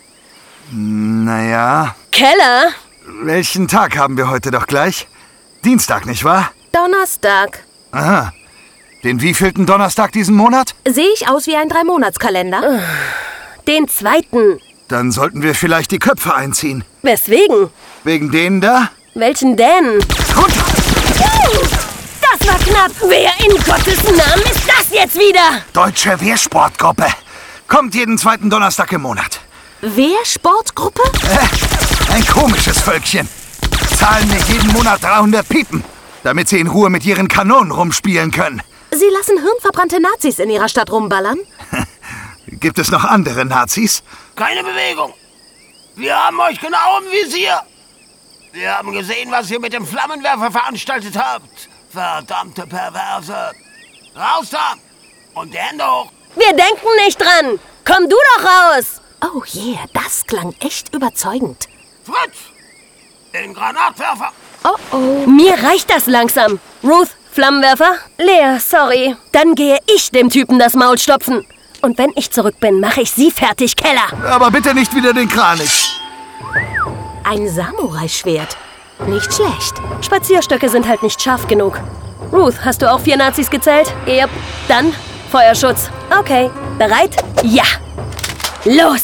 Naja... Keller? Welchen Tag haben wir heute doch gleich? Dienstag, nicht wahr? Donnerstag. Aha. Den wievielten Donnerstag diesen Monat? Sehe ich aus wie ein Drei-Monats-Kalender? Den zweiten. Dann sollten wir vielleicht die Köpfe einziehen. Weswegen? Wegen denen da? Welchen denn? Runter! Uh, das war knapp. Wer in Gottes Namen ist das jetzt wieder? Deutsche Wehrsportgruppe. Kommt jeden zweiten Donnerstag im Monat. Wehrsportgruppe? Äh, ein komisches Völkchen. Zahlen mir jeden Monat dreihundert Piepen, damit sie in Ruhe mit ihren Kanonen rumspielen können. Sie lassen hirnverbrannte Nazis in ihrer Stadt rumballern? Gibt es noch andere Nazis? Keine Bewegung. Wir haben euch genau im Visier. Wir haben gesehen, was ihr mit dem Flammenwerfer veranstaltet habt. Verdammte Perverse. Raus da! Und die Hände hoch. Wir denken nicht dran. Komm du doch raus. Oh yeah, das klang echt überzeugend. Fritz! Den Granatwerfer. Oh oh. Mir reicht das langsam. Ruth, Flammenwerfer? Lea, sorry. Dann gehe ich dem Typen das Maul stopfen. Und wenn ich zurück bin, mache ich Sie fertig, Keller. Aber bitte nicht wieder den Kranich. Ein Samurai-Schwert. Nicht schlecht. Spazierstöcke sind halt nicht scharf genug. Ruth, hast du auch vier Nazis gezählt? Yep. Dann Feuerschutz. Okay. Bereit? Ja. Los!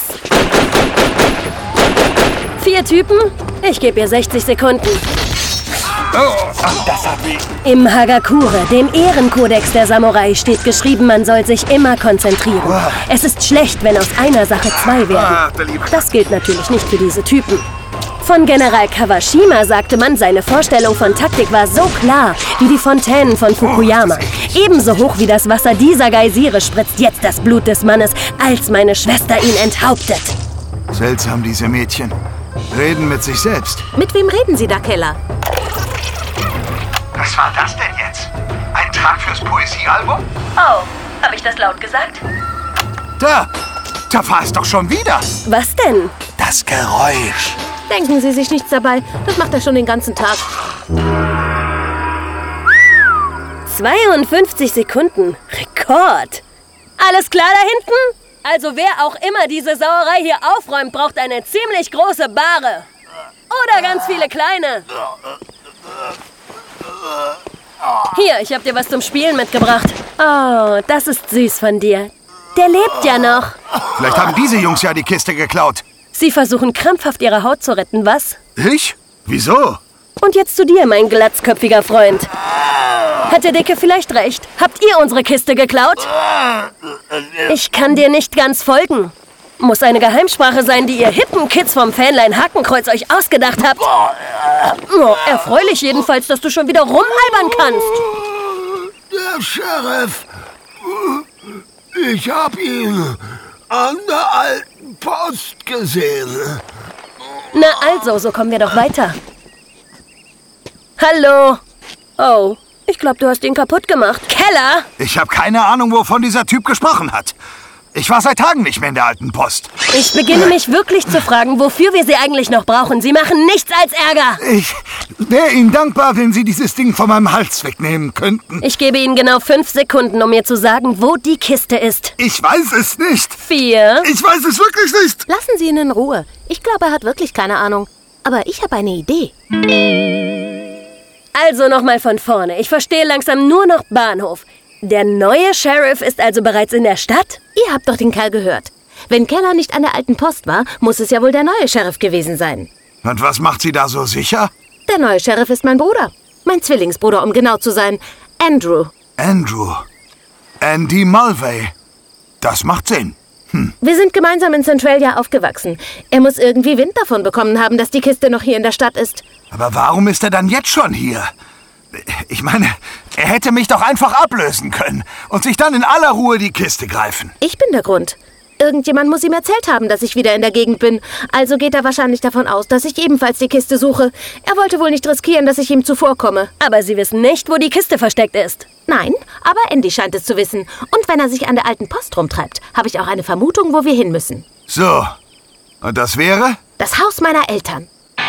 Vier Typen? Ich gebe ihr sechzig Sekunden. Oh, ach, das hat weh. Im Hagakure, dem Ehrenkodex der Samurai, steht geschrieben, man soll sich immer konzentrieren. Es ist schlecht, wenn aus einer Sache zwei werden. Das gilt natürlich nicht für diese Typen. Von General Kawashima sagte man, seine Vorstellung von Taktik war so klar wie die Fontänen von Fukuyama. Ebenso hoch wie das Wasser dieser Geysire spritzt jetzt das Blut des Mannes, als meine Schwester ihn enthauptet. Seltsam, diese Mädchen. Reden mit sich selbst. Mit wem reden Sie da, Keller? Was war das denn jetzt? Ein Trag fürs Poesiealbum? Oh, habe ich das laut gesagt? Da! Da war es doch schon wieder! Was denn? Das Geräusch. Denken Sie sich nichts dabei. Das macht er schon den ganzen Tag. zweiundfünfzig Sekunden. Rekord. Alles klar da hinten? Also wer auch immer diese Sauerei hier aufräumt, braucht eine ziemlich große Bahre. Oder ganz viele kleine. Hier, ich hab dir was zum Spielen mitgebracht. Oh, das ist süß von dir. Der lebt ja noch. Vielleicht haben diese Jungs ja die Kiste geklaut. Sie versuchen krampfhaft ihre Haut zu retten, was? Ich? Wieso? Und jetzt zu dir, mein glatzköpfiger Freund. Hat der Dicke vielleicht recht? Habt ihr unsere Kiste geklaut? Ich kann dir nicht ganz folgen. Muss eine Geheimsprache sein, die ihr hippen Kids vom Fanlein Hakenkreuz euch ausgedacht habt. Oh, erfreulich jedenfalls, dass du schon wieder rumalbern kannst. Der Sheriff. Ich hab ihn an der alten Post gesehen. Na also, so kommen wir doch weiter. Hallo. Oh, ich glaube, du hast ihn kaputt gemacht. Keller! Ich habe keine Ahnung, wovon dieser Typ gesprochen hat. Ich war seit Tagen nicht mehr in der alten Post. Ich beginne mich wirklich zu fragen, wofür wir sie eigentlich noch brauchen. Sie machen nichts als Ärger. Ich wäre Ihnen dankbar, wenn Sie dieses Ding von meinem Hals wegnehmen könnten. Ich gebe Ihnen genau fünf Sekunden, um mir zu sagen, wo die Kiste ist. Ich weiß es nicht. Vier. Ich weiß es wirklich nicht. Lassen Sie ihn in Ruhe. Ich glaube, er hat wirklich keine Ahnung. Aber ich habe eine Idee. Also nochmal von vorne. Ich verstehe langsam nur noch Bahnhof. Der neue Sheriff ist also bereits in der Stadt? Ihr habt doch den Kerl gehört. Wenn Keller nicht an der alten Post war, muss es ja wohl der neue Sheriff gewesen sein. Und was macht Sie da so sicher? Der neue Sheriff ist mein Bruder. Mein Zwillingsbruder, um genau zu sein. Andrew. Andrew. Andy Mulvey. Das macht Sinn. Hm. Wir sind gemeinsam in Centralia aufgewachsen. Er muss irgendwie Wind davon bekommen haben, dass die Kiste noch hier in der Stadt ist. Aber warum ist er dann jetzt schon hier? Ich meine, er hätte mich doch einfach ablösen können und sich dann in aller Ruhe die Kiste greifen. Ich bin der Grund. Irgendjemand muss ihm erzählt haben, dass ich wieder in der Gegend bin. Also geht er wahrscheinlich davon aus, dass ich ebenfalls die Kiste suche. Er wollte wohl nicht riskieren, dass ich ihm zuvorkomme. Aber Sie wissen nicht, wo die Kiste versteckt ist. Nein, aber Andy scheint es zu wissen. Und wenn er sich an der alten Post rumtreibt, habe ich auch eine Vermutung, wo wir hin müssen. So, und das wäre? Das Haus meiner Eltern.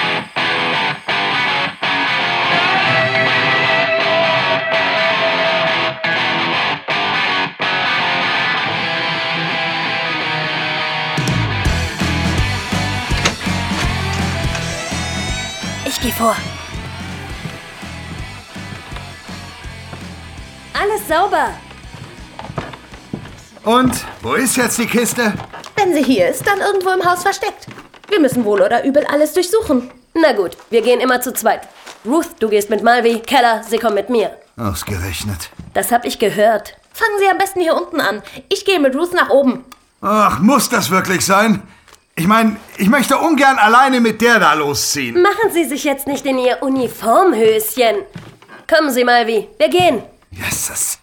Ich gehe vor. Alles sauber. Und, wo ist jetzt die Kiste? Wenn sie hier ist, dann irgendwo im Haus versteckt. Wir müssen wohl oder übel alles durchsuchen. Na gut, wir gehen immer zu zweit. Ruth, du gehst mit Mulvey, Keller, sie kommt mit mir. Ausgerechnet. Das hab ich gehört. Fangen Sie am besten hier unten an. Ich gehe mit Ruth nach oben. Ach, muss das wirklich sein? Ich meine, ich möchte ungern alleine mit der da losziehen. Machen Sie sich jetzt nicht in Ihr Uniformhöschen. Kommen Sie, Mulvey, wir gehen. Jesus.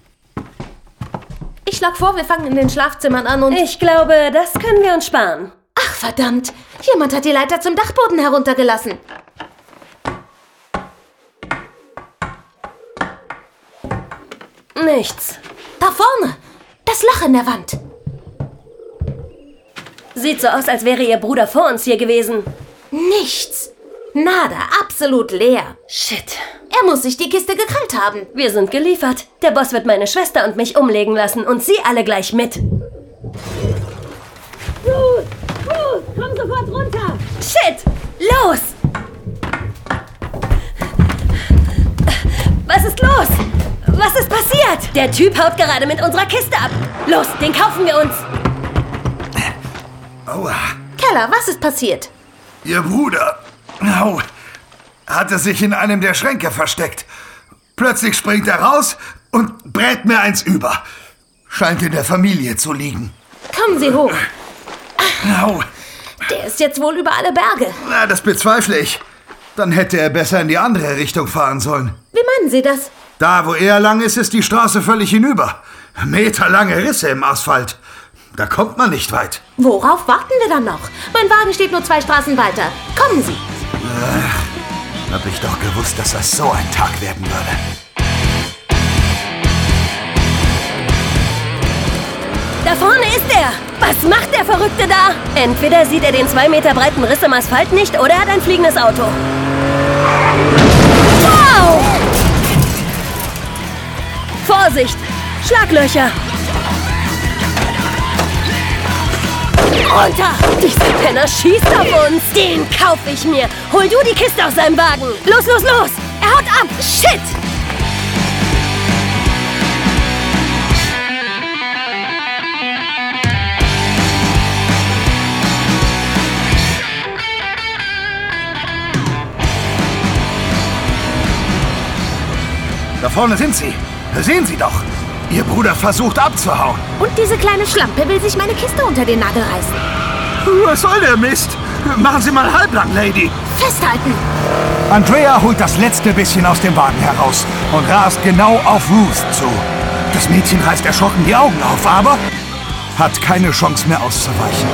Ich schlag vor, wir fangen in den Schlafzimmern an und... Ich glaube, das können wir uns sparen. Ach, verdammt. Jemand hat die Leiter zum Dachboden heruntergelassen. Nichts. Da vorne. Das Loch in der Wand. Sieht so aus, als wäre Ihr Bruder vor uns hier gewesen. Nichts. Nada. Absolut leer. Shit. Er muss sich die Kiste gekrallt haben. Wir sind geliefert. Der Boss wird meine Schwester und mich umlegen lassen und Sie alle gleich mit. Ruth! Ruth! Komm sofort runter! Shit! Los! Was ist los? Was ist passiert? Der Typ haut gerade mit unserer Kiste ab. Los, den kaufen wir uns. Aua. Keller, was ist passiert? Ihr Bruder au, hatte sich in einem der Schränke versteckt. Plötzlich springt er raus und brät mir eins über. Scheint in der Familie zu liegen. Kommen Sie hoch. Au. Der ist jetzt wohl über alle Berge. Na, das bezweifle ich. Dann hätte er besser in die andere Richtung fahren sollen. Wie meinen Sie das? Da, wo er lang ist, ist die Straße völlig hinüber. Meterlange Risse im Asphalt. Da kommt man nicht weit. Worauf warten wir dann noch? Mein Wagen steht nur zwei Straßen weiter. Kommen Sie. Ach, hab ich doch gewusst, dass das so ein Tag werden würde. Da vorne ist er! Was macht der Verrückte da? Entweder sieht er den zwei Meter breiten Riss im Asphalt nicht oder er hat ein fliegendes Auto. Wow! Vorsicht! Schlaglöcher! Runter! Dieser Penner schießt auf uns! Den kauf ich mir! Hol du die Kiste aus seinem Wagen! Los, los, los! Er haut ab! Shit! Da vorne sind sie. Sehen Sie doch. Ihr Bruder versucht abzuhauen. Und diese kleine Schlampe will sich meine Kiste unter den Nagel reißen. Was soll der Mist? Machen Sie mal halblang, Lady. Festhalten! Andrea holt das letzte bisschen aus dem Wagen heraus und rast genau auf Ruth zu. Das Mädchen reißt erschrocken die Augen auf, aber hat keine Chance mehr auszuweichen.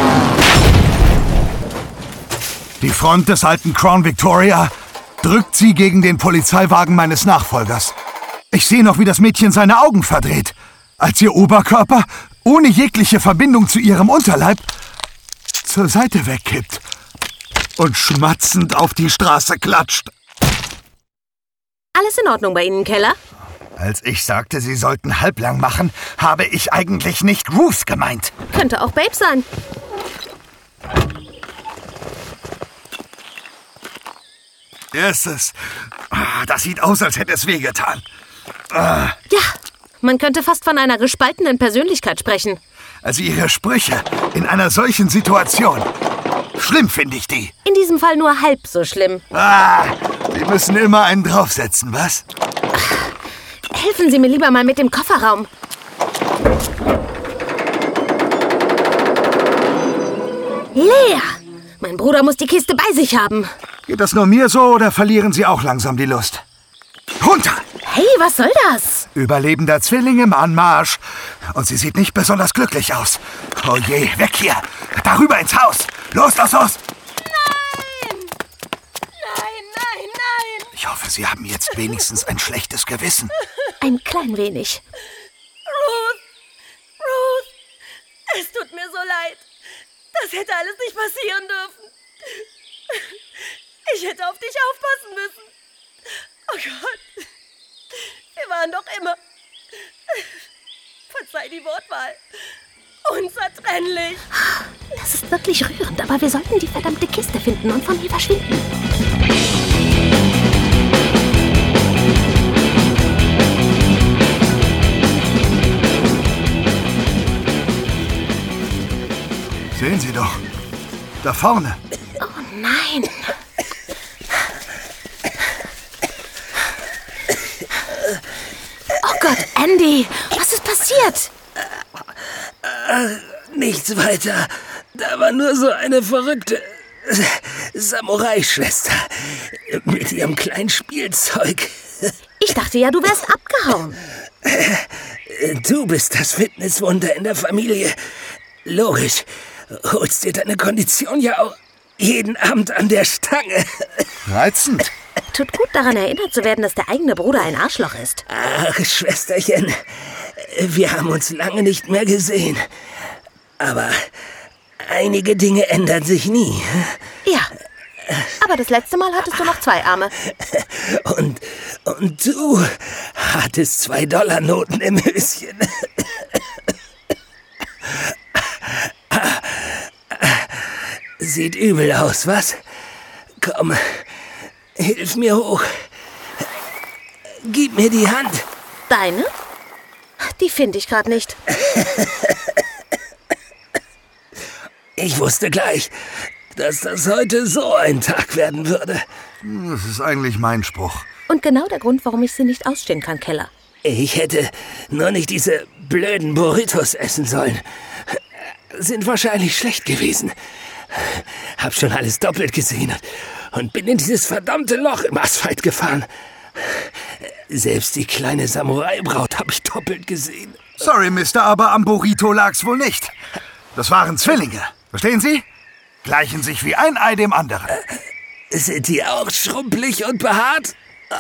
Die Front des alten Crown Victoria drückt sie gegen den Polizeiwagen meines Nachfolgers. Ich sehe noch, wie das Mädchen seine Augen verdreht, als ihr Oberkörper, ohne jegliche Verbindung zu ihrem Unterleib, zur Seite wegkippt und schmatzend auf die Straße klatscht. Alles in Ordnung bei Ihnen, Keller? Als ich sagte, sie sollten halblang machen, habe ich eigentlich nicht Ruth gemeint. Könnte auch Babe sein. Erstes. Das sieht aus, als hätte es wehgetan. Ja, man könnte fast von einer gespaltenen Persönlichkeit sprechen. Also ihre Sprüche in einer solchen Situation. Schlimm finde ich die. In diesem Fall nur halb so schlimm. Ah, Sie müssen immer einen draufsetzen, was? Helfen Sie mir lieber mal mit dem Kofferraum. Leer! Mein Bruder muss die Kiste bei sich haben. Geht das nur mir so oder verlieren Sie auch langsam die Lust? Runter! Hey, was soll das? Überlebender Zwilling im Anmarsch. Und sie sieht nicht besonders glücklich aus. Oh je, weg hier! Darüber ins Haus! Los, los, los! Nein! Nein, nein, nein! Ich hoffe, Sie haben jetzt wenigstens ein schlechtes Gewissen. Ein klein wenig. Ruth! Ruth! Es tut mir so leid. Das hätte alles nicht passieren dürfen. Ich hätte auf dich aufpassen müssen. Oh Gott. Wir waren doch immer, verzeih die Wortwahl, unzertrennlich. Das ist wirklich rührend, aber wir sollten die verdammte Kiste finden und von hier verschwinden. Sehen Sie doch. Da vorne. Oh nein. Oh Gott, Andy, was ist passiert? Nichts weiter. Da war nur so eine verrückte Samurai-Schwester mit ihrem kleinen Spielzeug. Ich dachte ja, du wärst abgehauen. Du bist das Fitnesswunder in der Familie. Logisch. Holst dir deine Kondition ja auch jeden Abend an der Stange. Reizend. Tut gut, daran erinnert zu werden, dass der eigene Bruder ein Arschloch ist. Ach, Schwesterchen, wir haben uns lange nicht mehr gesehen. Aber einige Dinge ändern sich nie. Ja, aber das letzte Mal hattest du noch zwei Arme. Und, und du hattest zwei Dollarnoten im Höschen. Sieht übel aus, was? Komm, hilf mir hoch. Gib mir die Hand. Deine? Die finde ich gerade nicht. Ich wusste gleich, dass das heute so ein Tag werden würde. Das ist eigentlich mein Spruch. Und genau der Grund, warum ich sie nicht ausstehen kann, Keller. Ich hätte nur nicht diese blöden Burritos essen sollen. Sind wahrscheinlich schlecht gewesen. Hab schon alles doppelt gesehen und bin in dieses verdammte Loch im Asphalt gefahren. Selbst die kleine Samurai-Braut habe ich doppelt gesehen. Sorry, Mister, aber am Burrito lag's wohl nicht. Das waren Zwillinge. Verstehen Sie? Gleichen sich wie ein Ei dem anderen. Äh, sind die auch schrumpelig und behaart?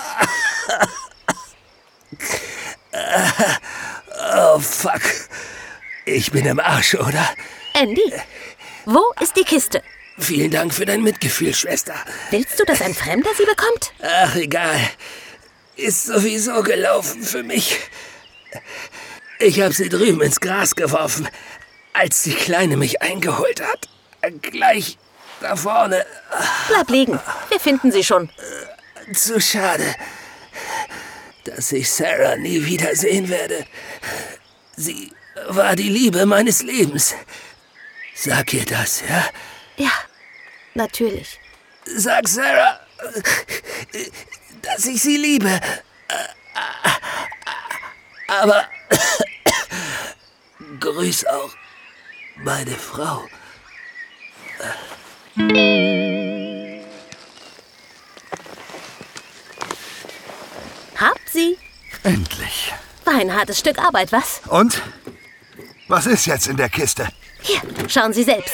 Oh, fuck. Ich bin im Arsch, oder? Andy, wo ist die Kiste? Vielen Dank für dein Mitgefühl, Schwester. Willst du, dass ein Fremder sie bekommt? Ach, egal. Ist sowieso gelaufen für mich. Ich habe sie drüben ins Gras geworfen, als die Kleine mich eingeholt hat. Gleich da vorne. Bleib liegen. Wir finden sie schon. Zu schade, dass ich Sarah nie wiedersehen werde. Sie war die Liebe meines Lebens. Sag ihr das, ja? Ja, natürlich. Sag Sarah, dass ich sie liebe. Aber grüß auch meine Frau. Hab sie. Endlich. War ein hartes Stück Arbeit, was? Und? Was ist jetzt in der Kiste? Hier, schauen Sie selbst.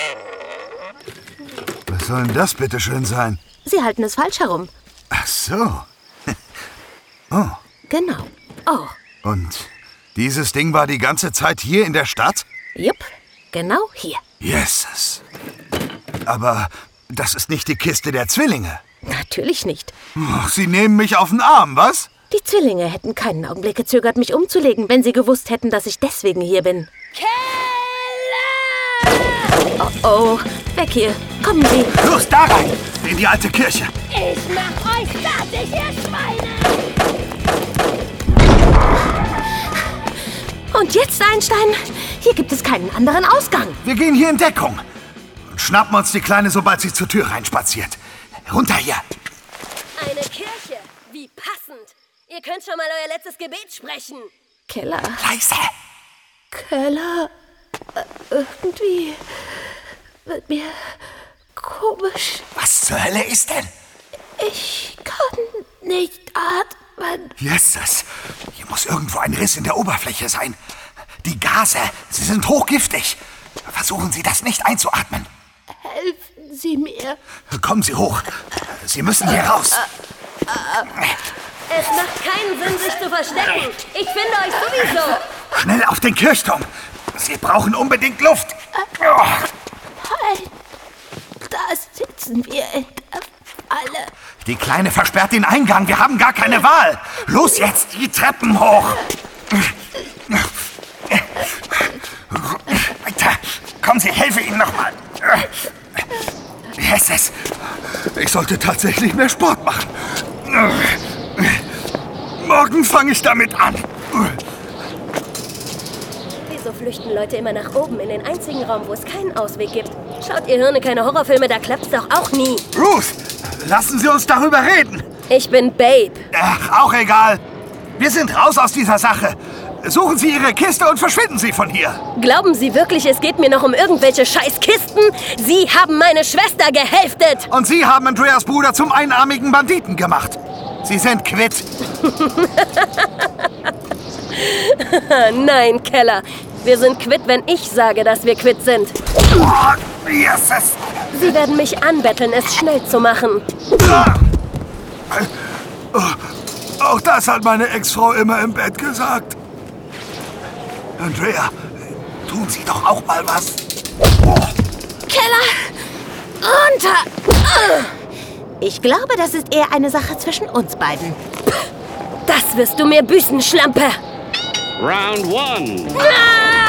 Was soll denn das bitte schön sein? Sie halten es falsch herum. Ach so. Oh. Genau. Oh. Und dieses Ding war die ganze Zeit hier in der Stadt? Jupp, genau hier. Jesus. Aber das ist nicht die Kiste der Zwillinge. Natürlich nicht. Oh, Sie nehmen mich auf den Arm, was? Die Zwillinge hätten keinen Augenblick gezögert, mich umzulegen, wenn sie gewusst hätten, dass ich deswegen hier bin. Keller! Oh, oh, weg hier. Kommen Sie. Los, da rein! In die alte Kirche. Ich mach euch fertig, ihr Schweine! Und jetzt, Einstein? Hier gibt es keinen anderen Ausgang. Wir gehen hier in Deckung. Und schnappen uns die Kleine, sobald sie zur Tür reinspaziert. Runter hier. Eine Kirche. Wie passend. Ihr könnt schon mal euer letztes Gebet sprechen. Keller. Leise. Keller. Äh, irgendwie wird mir komisch. Was zur Hölle ist denn? Ich kann nicht atmen. Jesus. Hier muss irgendwo ein Riss in der Oberfläche sein. Die Gase, sie sind hochgiftig. Versuchen Sie, das nicht einzuatmen. Helfen Sie mir. Kommen Sie hoch. Sie müssen hier raus. Es macht keinen Sinn, sich zu verstecken. Ich finde euch sowieso. Schnell auf den Kirchturm. Sie brauchen unbedingt Luft. Nein, da sitzen wir in der Falle. Die Kleine versperrt den Eingang. Wir haben gar keine Wahl. Los jetzt, die Treppen hoch. Weiter. Kommen Sie, helfe Ihnen nochmal. Jesus. Ich sollte tatsächlich mehr Sport machen. Morgen fange ich damit an. Wieso flüchten Leute immer nach oben in den einzigen Raum, wo es keinen Ausweg gibt? Schaut ihr Hirne keine Horrorfilme, da klappt's doch auch nie. Ruth, lassen Sie uns darüber reden. Ich bin Babe. Ach, auch egal. Wir sind raus aus dieser Sache. Suchen Sie Ihre Kiste und verschwinden Sie von hier. Glauben Sie wirklich, es geht mir noch um irgendwelche Scheißkisten? Sie haben meine Schwester gehälftet. Und Sie haben Andreas Bruder zum einarmigen Banditen gemacht. Sie sind quitt. Nein, Keller. Wir sind quitt, wenn ich sage, dass wir quitt sind. Oh, Jesus. Sie werden mich anbetteln, es schnell zu machen. Auch das hat meine Ex-Frau immer im Bett gesagt. Andrea, tun Sie doch auch mal was. Oh. Keller, runter! Ich glaube, das ist eher eine Sache zwischen uns beiden. Das wirst du mir büßen, Schlampe! Round one.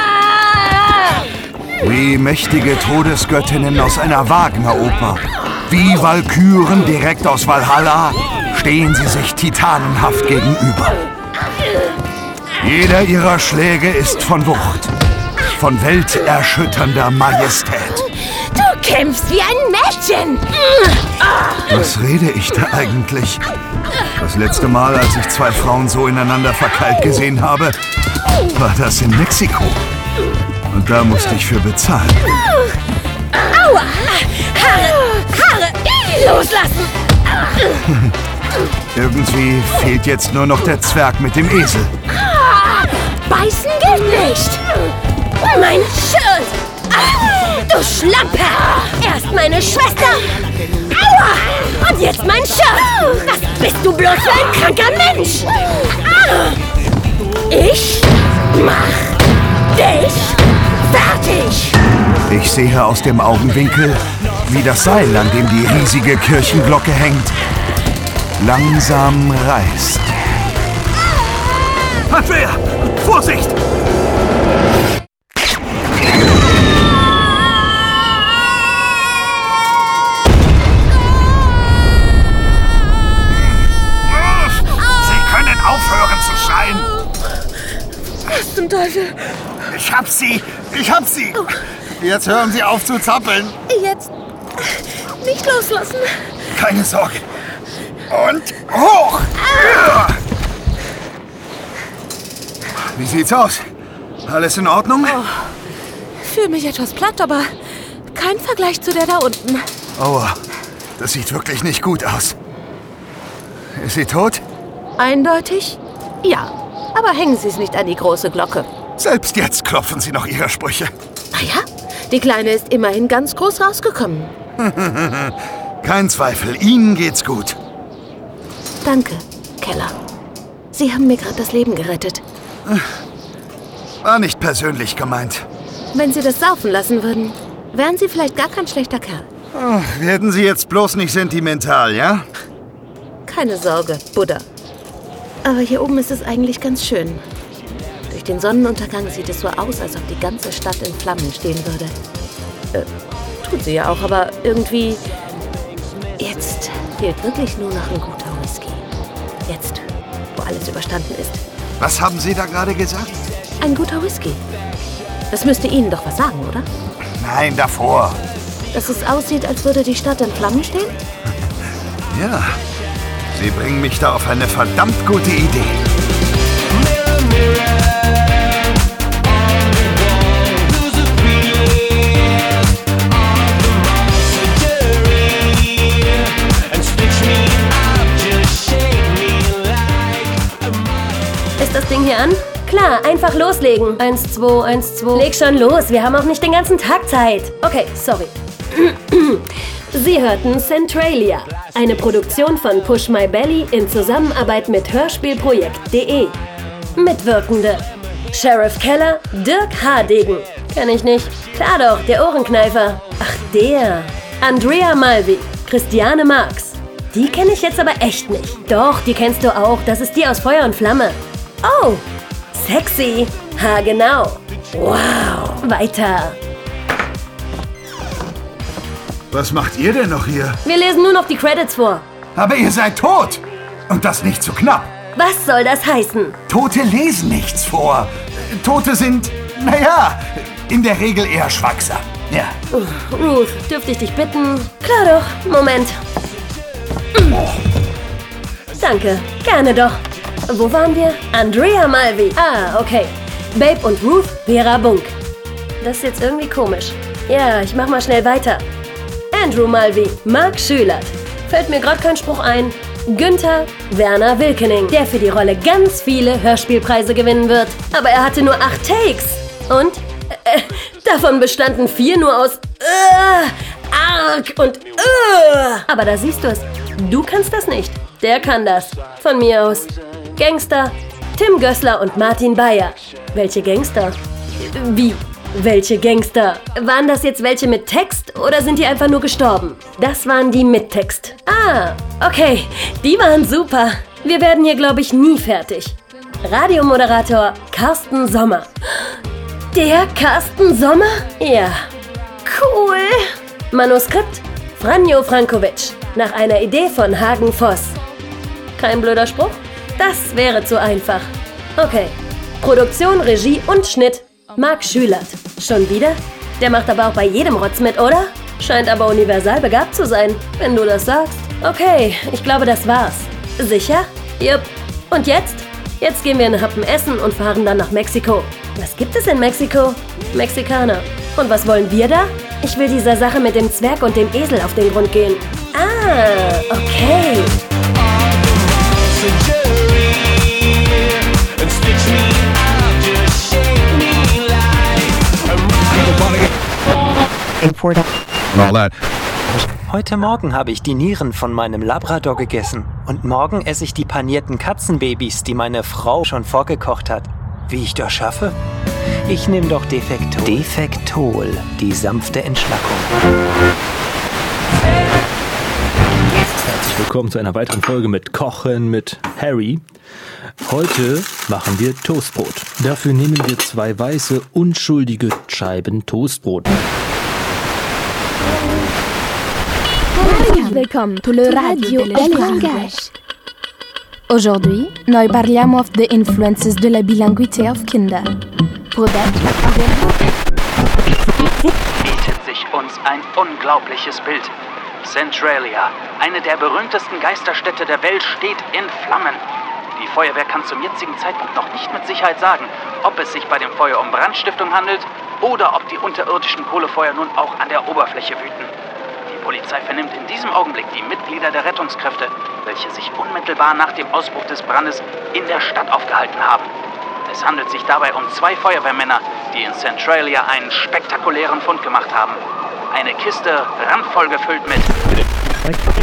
Wie mächtige Todesgöttinnen aus einer Wagner-Oper Wie Walküren direkt aus Valhalla stehen sie sich titanenhaft gegenüber. Jeder ihrer Schläge ist von Wucht, von welterschütternder Majestät. Du kämpfst wie ein Mädchen! Was rede ich da eigentlich? Das letzte Mal, als ich zwei Frauen so ineinander verkeilt gesehen habe, war das in Mexiko. Und da musste ich für bezahlen. Aua! Haare! Haare! Loslassen! Irgendwie fehlt jetzt nur noch der Zwerg mit dem Esel. Beißen geht nicht! Mein Shirt! Ah, du Schlampe! Erst meine Schwester! Aua! Und jetzt mein Shirt! Was bist du bloß für ein kranker Mensch? Ah, ich mach dich fertig! Ich sehe aus dem Augenwinkel, wie das Seil, an dem die riesige Kirchenglocke hängt, langsam reißt. Andrea! Vorsicht! Sie können aufhören zu schreien! Was zum Teufel? Ich hab sie! Ich hab sie! Jetzt hören Sie auf zu zappeln! Jetzt nicht loslassen. Keine Sorge! Und hoch! Wie sieht's aus? Alles in Ordnung? Oh, fühle mich etwas platt, aber kein Vergleich zu der da unten. Aua, das sieht wirklich nicht gut aus. Ist sie tot? Eindeutig? Ja. Aber hängen Sie es nicht an die große Glocke. Selbst jetzt klopfen Sie noch Ihre Sprüche. Naja, die Kleine ist immerhin ganz groß rausgekommen. Kein Zweifel, Ihnen geht's gut. Danke, Keller. Sie haben mir gerade das Leben gerettet. War nicht persönlich gemeint. Wenn Sie das saufen lassen würden, wären Sie vielleicht gar kein schlechter Kerl. Oh, werden Sie jetzt bloß nicht sentimental, ja? Keine Sorge, Buddha. Aber hier oben ist es eigentlich ganz schön. Durch den Sonnenuntergang sieht es so aus, als ob die ganze Stadt in Flammen stehen würde. Äh, tut sie ja auch, aber irgendwie... Jetzt fehlt wirklich nur noch ein guter Whisky. Jetzt, wo alles überstanden ist. Was haben Sie da gerade gesagt? Ein guter Whisky. Das müsste Ihnen doch was sagen, oder? Nein, davor. Dass es aussieht, als würde die Stadt in Flammen stehen? Ja, Sie bringen mich da auf eine verdammt gute Idee. Ist das Ding hier an? Klar, einfach loslegen. Eins, zwei, eins, zwei. Leg schon los, wir haben auch nicht den ganzen Tag Zeit. Okay, sorry. Sie hörten Centralia, eine Produktion von Push My Belly in Zusammenarbeit mit Hörspielprojekt punkt de. Mitwirkende: Sheriff Keller, Dirk Hardegen. Kenn ich nicht. Klar doch, der Ohrenkneifer. Ach, der. Andrea Malvi, Christiane Marx. Die kenne ich jetzt aber echt nicht. Doch, die kennst du auch. Das ist die aus Feuer und Flamme. Oh, sexy. Ha, genau. Wow. Weiter. Was macht ihr denn noch hier? Wir lesen nur noch die Credits vor. Aber ihr seid tot. Und das nicht zu knapp. Was soll das heißen? Tote lesen nichts vor. Tote sind, naja, in der Regel eher schweigsam. Ja. Uh, Ruth, dürfte ich dich bitten? Klar doch. Moment. Oh. Danke. Gerne doch. Wo waren wir? Andrea Malvi. Ah, okay. Babe und Ruth, Vera Bunk. Das ist jetzt irgendwie komisch. Ja, ich mach mal schnell weiter. Andrew Malvi, Mark Schülert. Fällt mir gerade kein Spruch ein. Günther Werner Wilkening, der für die Rolle ganz viele Hörspielpreise gewinnen wird. Aber er hatte nur acht Takes. Und äh, davon bestanden vier nur aus äh, Arg und äh. Aber da siehst du es. Du kannst das nicht. Der kann das. Von mir aus. Gangster, Tim Gößler und Martin Bayer. Welche Gangster? Wie? Welche Gangster? Waren das jetzt welche mit Text oder sind die einfach nur gestorben? Das waren die mit Text. Ah, okay. Die waren super. Wir werden hier, glaube ich, nie fertig. Radiomoderator Carsten Sommer. Der Carsten Sommer? Ja. Cool. Manuskript Franjo Frankovic, nach einer Idee von Hagen Voss. Kein blöder Spruch? Das wäre zu einfach. Okay. Produktion, Regie und Schnitt. Marc Schülert. Schon wieder? Der macht aber auch bei jedem Rotz mit, oder? Scheint aber universal begabt zu sein, wenn du das sagst. Okay, ich glaube, das war's. Sicher? Jupp. Und jetzt? Jetzt gehen wir einen Happen essen und fahren dann nach Mexiko. Was gibt es in Mexiko? Mexikaner. Und was wollen wir da? Ich will dieser Sache mit dem Zwerg und dem Esel auf den Grund gehen. Ah, okay. Heute Morgen habe ich die Nieren von meinem Labrador gegessen. Und morgen esse ich die panierten Katzenbabys, die meine Frau schon vorgekocht hat. Wie ich das schaffe? Ich nehme doch Defektol. Defektol, die sanfte Entschlackung. Herzlich willkommen zu einer weiteren Folge mit Kochen mit Harry. Heute machen wir Toastbrot. Dafür nehmen wir zwei weiße, unschuldige Scheiben Toastbrot. Welcome to le Radio del Langage. Aujourd'hui, noi parliamo of the influences de la bilinguité of Kinder. Bietet sich uns ein unglaubliches Bild. Centralia, eine der berühmtesten Geisterstädte der Welt, steht in Flammen. Die Feuerwehr kann zum jetzigen Zeitpunkt noch nicht mit Sicherheit sagen, ob es sich bei dem Feuer um Brandstiftung handelt oder ob die unterirdischen Kohlefeuer nun auch an der Oberfläche wüten. Die Polizei vernimmt in diesem Augenblick die Mitglieder der Rettungskräfte, welche sich unmittelbar nach dem Ausbruch des Brandes in der Stadt aufgehalten haben. Es handelt sich dabei um zwei Feuerwehrmänner, die in Centralia einen spektakulären Fund gemacht haben. Eine Kiste randvoll gefüllt mit